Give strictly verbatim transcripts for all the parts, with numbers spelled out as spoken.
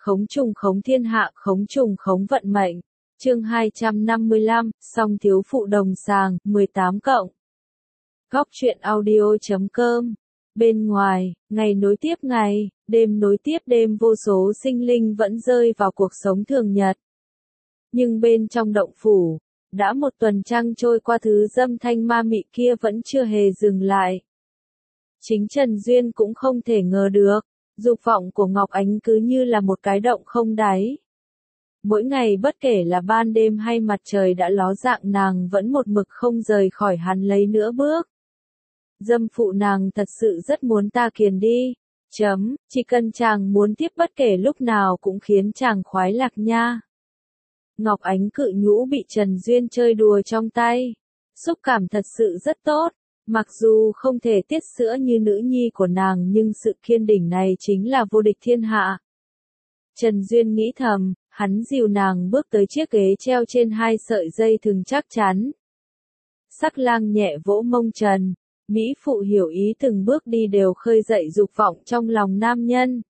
khống trùng khống thiên hạ, khống trùng khống vận mệnh. Chương hai trăm năm mươi lăm, song thiếu phụ đồng sàng, mười tám cộng. Góc truyện audio chấm com. Bên ngoài, ngày nối tiếp ngày, đêm nối tiếp đêm, vô số sinh linh vẫn rơi vào cuộc sống thường nhật. Nhưng bên trong động phủ, đã một tuần trăng trôi qua, thứ dâm thanh ma mị kia vẫn chưa hề dừng lại. Chính Trần Duyên cũng không thể ngờ được, dục vọng của Ngọc Ánh cứ như là một cái động không đáy. Mỗi ngày bất kể là ban đêm hay mặt trời đã ló dạng, nàng vẫn một mực không rời khỏi hắn lấy nửa bước. Dâm phụ nàng thật sự rất muốn ta kiền đi. Chấm, chỉ cần chàng muốn tiếp bất kể lúc nào cũng khiến chàng khoái lạc nha. Ngọc Ánh cự nhũ bị Trần Duyên chơi đùa trong tay. Xúc cảm thật sự rất tốt. Mặc dù không thể tiết sữa như nữ nhi của nàng, nhưng sự kiên định này chính là vô địch thiên hạ. Trần Duyên nghĩ thầm, hắn dìu nàng bước tới chiếc ghế treo trên hai sợi dây thừng chắc chắn. Sắc lang nhẹ vỗ mông Trần, mỹ phụ hiểu ý từng bước đi đều khơi dậy dục vọng trong lòng nam nhân.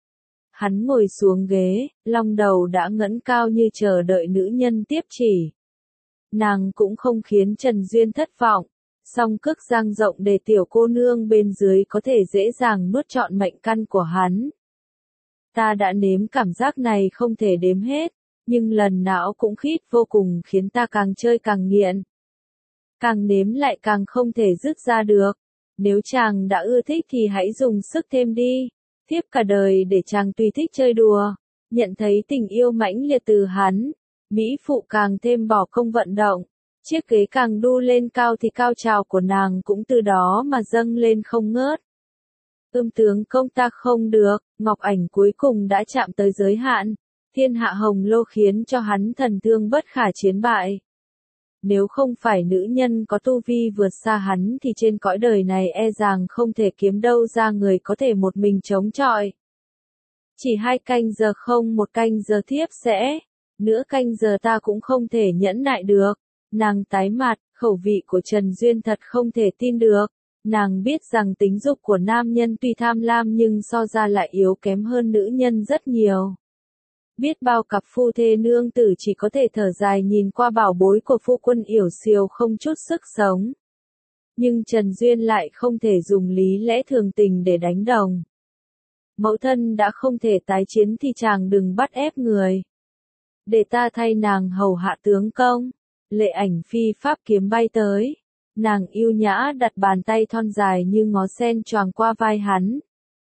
Hắn ngồi xuống ghế, long đầu đã ngẩng cao như chờ đợi nữ nhân tiếp chỉ. Nàng cũng không khiến Trần Duyên thất vọng, song cước dang rộng để tiểu cô nương bên dưới có thể dễ dàng nuốt trọn mệnh căn của hắn. Ta đã nếm cảm giác này không thể đếm hết, nhưng lần nào cũng khít vô cùng, khiến ta càng chơi càng nghiện. Càng nếm lại càng không thể dứt ra được. Nếu chàng đã ưa thích thì hãy dùng sức thêm đi. Tiếp cả đời để chàng tùy thích chơi đùa. Nhận thấy tình yêu mãnh liệt từ hắn, mỹ phụ càng thêm bỏ công vận động. Chiếc ghế càng đu lên cao thì cao trào của nàng cũng từ đó mà dâng lên không ngớt. Ưm tướng công ta không được, Ngọc Ảnh cuối cùng đã chạm tới giới hạn. Thiên hạ hồng lô khiến cho hắn thần thương bất khả chiến bại. Nếu không phải nữ nhân có tu vi vượt xa hắn thì trên cõi đời này e rằng không thể kiếm đâu ra người có thể một mình chống chọi. Chỉ hai canh giờ không, một canh giờ thiếp sẽ, nửa canh giờ ta cũng không thể nhẫn nại được. Nàng tái mặt, khẩu vị của Trần Duyên thật không thể tin được. Nàng biết rằng tính dục của nam nhân tuy tham lam nhưng so ra lại yếu kém hơn nữ nhân rất nhiều. Biết bao cặp phu thê nương tử chỉ có thể thở dài nhìn qua bảo bối của phu quân yểu xìu không chút sức sống. Nhưng Trần Duyên lại không thể dùng lý lẽ thường tình để đánh đồng. Mẫu thân đã không thể tái chiến thì chàng đừng bắt ép người. Để ta thay nàng hầu hạ tướng công. Lệ Ảnh phi pháp kiếm bay tới. Nàng yêu nhã đặt bàn tay thon dài như ngó sen choàng qua vai hắn.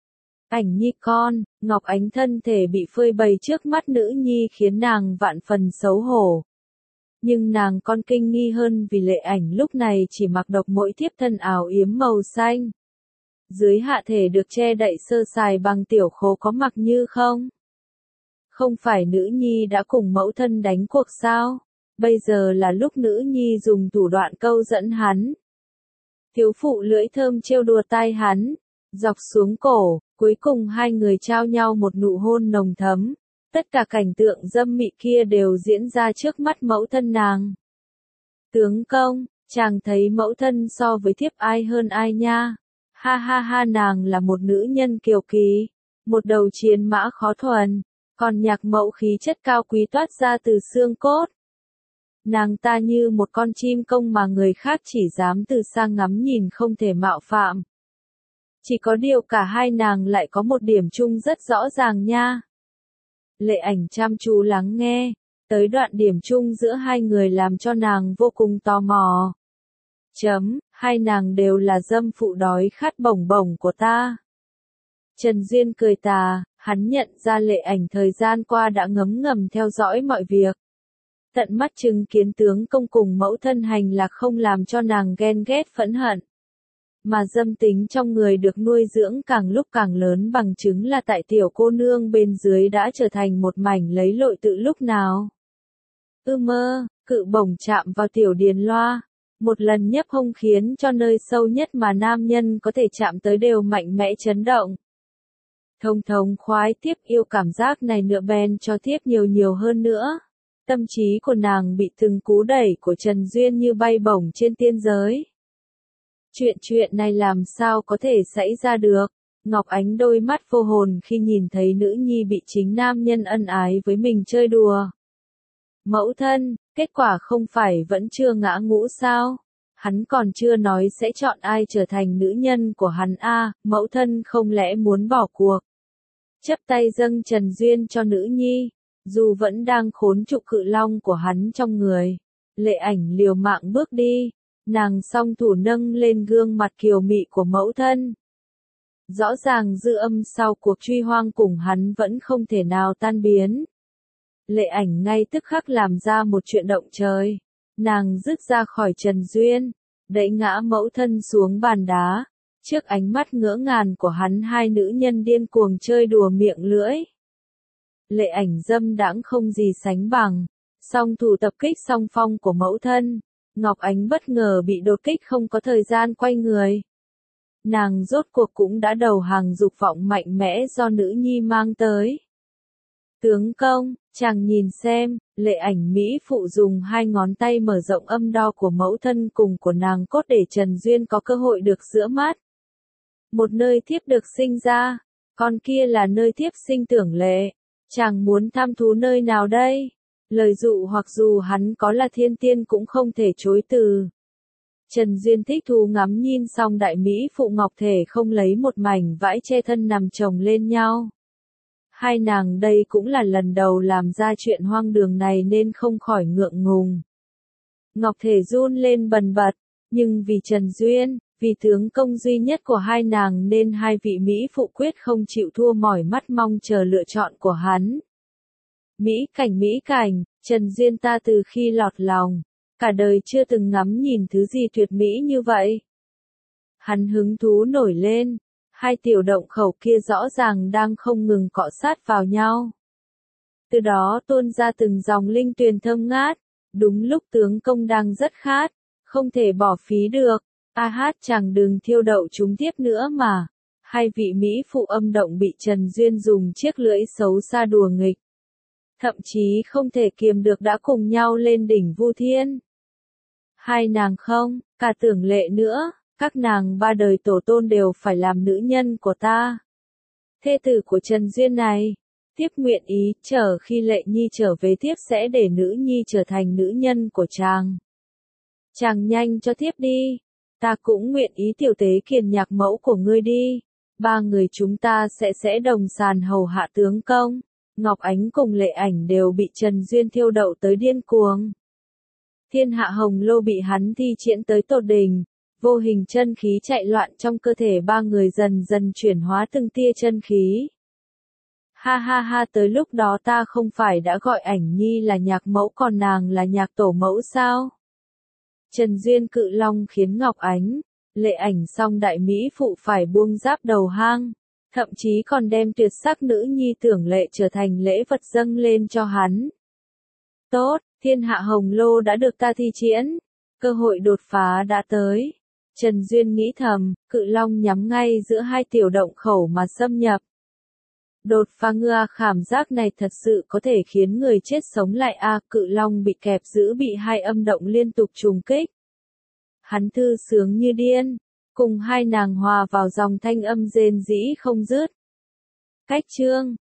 Ảnh nhi con, Ngọc Ánh thân thể bị phơi bày trước mắt nữ nhi khiến nàng vạn phần xấu hổ. Nhưng nàng con kinh nghi hơn vì Lệ Ảnh lúc này chỉ mặc độc mỗi thiếp thân áo yếm màu xanh. Dưới hạ thể được che đậy sơ sài bằng tiểu khố có mặc như không? Không phải nữ nhi đã cùng mẫu thân đánh cuộc sao? Bây giờ là lúc nữ nhi dùng thủ đoạn câu dẫn hắn. Thiếu phụ lưỡi thơm trêu đùa tai hắn, dọc xuống cổ, cuối cùng hai người trao nhau một nụ hôn nồng thấm. Tất cả cảnh tượng dâm mị kia đều diễn ra trước mắt mẫu thân nàng. Tướng công, chàng thấy mẫu thân so với thiếp ai hơn ai nha? Ha ha ha, nàng là một nữ nhân kiều kỳ, một đầu chiến mã khó thuần, còn nhạc mẫu khí chất cao quý toát ra từ xương cốt. Nàng ta như một con chim công mà người khác chỉ dám từ xa ngắm nhìn không thể mạo phạm. Chỉ có điều cả hai nàng lại có một điểm chung rất rõ ràng nha. Lệ Ảnh chăm chú lắng nghe, tới đoạn điểm chung giữa hai người làm cho nàng vô cùng tò mò. Chấm, hai nàng đều là dâm phụ đói khát bổng bổng của ta. Trần Duyên cười tà, hắn nhận ra Lệ Ảnh thời gian qua đã ngấm ngầm theo dõi mọi việc. Tận mắt chứng kiến tướng công cùng mẫu thân hành lạc không làm cho nàng ghen ghét phẫn hận. Mà dâm tính trong người được nuôi dưỡng càng lúc càng lớn, bằng chứng là tại tiểu cô nương bên dưới đã trở thành một mảnh lấy lội tự lúc nào. Ư mơ, cự bổng chạm vào tiểu điền loa. Một lần nhấp hông khiến cho nơi sâu nhất mà nam nhân có thể chạm tới đều mạnh mẽ chấn động. Thông thống khoái tiếp yêu cảm giác này nữa bèn cho tiếp nhiều nhiều hơn nữa. Tâm trí của nàng bị từng cú đẩy của Trần Duyên như bay bổng trên tiên giới. Chuyện chuyện này làm sao có thể xảy ra được? Ngọc Ánh đôi mắt vô hồn khi nhìn thấy nữ nhi bị chính nam nhân ân ái với mình chơi đùa. Mẫu thân, kết quả không phải vẫn chưa ngã ngũ sao? Hắn còn chưa nói sẽ chọn ai trở thành nữ nhân của hắn a, à, mẫu thân không lẽ muốn bỏ cuộc? Chấp tay dâng Trần Duyên cho nữ nhi, dù vẫn đang khốn trụ cự long của hắn trong người. Lệ Ảnh liều mạng bước đi, nàng song thủ nâng lên gương mặt kiều mị của mẫu thân. Rõ ràng dư âm sau cuộc truy hoang cùng hắn vẫn không thể nào tan biến. Lệ Ảnh ngay tức khắc làm ra một chuyện động trời. Nàng dứt ra khỏi Trần Duyên, đẩy ngã mẫu thân xuống bàn đá. Trước ánh mắt ngỡ ngàng của hắn, hai nữ nhân điên cuồng chơi đùa miệng lưỡi. Lệ Ảnh dâm đãng không gì sánh bằng. Song thủ tập kích song phong của mẫu thân. Ngọc Ánh bất ngờ bị đột kích, không có thời gian quay người. Nàng rốt cuộc cũng đã đầu hàng dục vọng mạnh mẽ do nữ nhi mang tới. Tướng công, chàng nhìn xem, Lệ Ảnh mỹ phụ dùng hai ngón tay mở rộng âm đo của mẫu thân cùng của nàng cốt để Trần Duyên có cơ hội được rửa mắt. Một nơi thiếp được sinh ra, còn kia là nơi thiếp sinh tưởng lệ. Chàng muốn tham thú nơi nào đây? Lời dụ hoặc dù hắn có là thiên tiên cũng không thể chối từ. Trần Duyên thích thú ngắm nhìn xong đại mỹ phụ ngọc thể không lấy một mảnh vải che thân nằm chồng lên nhau. Hai nàng đây cũng là lần đầu làm ra chuyện hoang đường này nên không khỏi ngượng ngùng. Ngọc thể run lên bần bật, nhưng vì Trần Duyên, vì tướng công duy nhất của hai nàng nên hai vị mỹ phụ quyết không chịu thua, mỏi mắt mong chờ lựa chọn của hắn. Mỹ cảnh mỹ cảnh, Trần Duyên ta từ khi lọt lòng, cả đời chưa từng ngắm nhìn thứ gì tuyệt mỹ như vậy. Hắn hứng thú nổi lên, hai tiểu động khẩu kia rõ ràng đang không ngừng cọ sát vào nhau. Từ đó tuôn ra từng dòng linh tuyền thơm ngát, đúng lúc tướng công đang rất khát, không thể bỏ phí được. A hát chàng đừng thiêu đậu chúng tiếp nữa mà. Hai vị mỹ phụ âm động bị Trần Duyên dùng chiếc lưỡi xấu xa đùa nghịch. Thậm chí không thể kiềm được đã cùng nhau lên đỉnh Vu Thiên. Hai nàng không, cả Tưởng Lệ nữa, các nàng ba đời tổ tôn đều phải làm nữ nhân của ta. Thê tử của Trần Duyên này, tiếp nguyện ý, chờ khi Lệ Nhi trở về tiếp sẽ để nữ nhi trở thành nữ nhân của chàng. Chàng nhanh cho tiếp đi, ta cũng nguyện ý tiểu tế kiền nhạc mẫu của ngươi đi. Ba người chúng ta sẽ sẽ đồng sàn hầu hạ tướng công. Ngọc Ánh cùng Lệ Ảnh đều bị Trần Duyên thiêu đậu tới điên cuồng. Thiên hạ hồng lô bị hắn thi triển tới tột đỉnh, vô hình chân khí chạy loạn trong cơ thể ba người dần dần chuyển hóa từng tia chân khí. Ha ha ha, tới lúc đó ta không phải đã gọi Ảnh Nhi là nhạc mẫu còn nàng là nhạc tổ mẫu sao? Trần Duyên cự long khiến Ngọc Ánh, Lệ Ảnh song đại mỹ phụ phải buông giáp đầu hang. Thậm chí còn đem tuyệt sắc nữ nhi Tưởng Lệ trở thành lễ vật dâng lên cho hắn. Tốt, thiên hạ hồng lô đã được ta thi triển, cơ hội đột phá đã tới. Trần Duyên nghĩ thầm, cự long nhắm ngay giữa hai tiểu động khẩu mà xâm nhập. Đột phá ngựa, cảm giác này thật sự có thể khiến người chết sống lại a, à, cự long bị kẹp giữ bị hai âm động liên tục trùng kích. Hắn thư sướng như điên. Cùng hai nàng hòa vào dòng thanh âm rên rĩ không dứt. Cách chương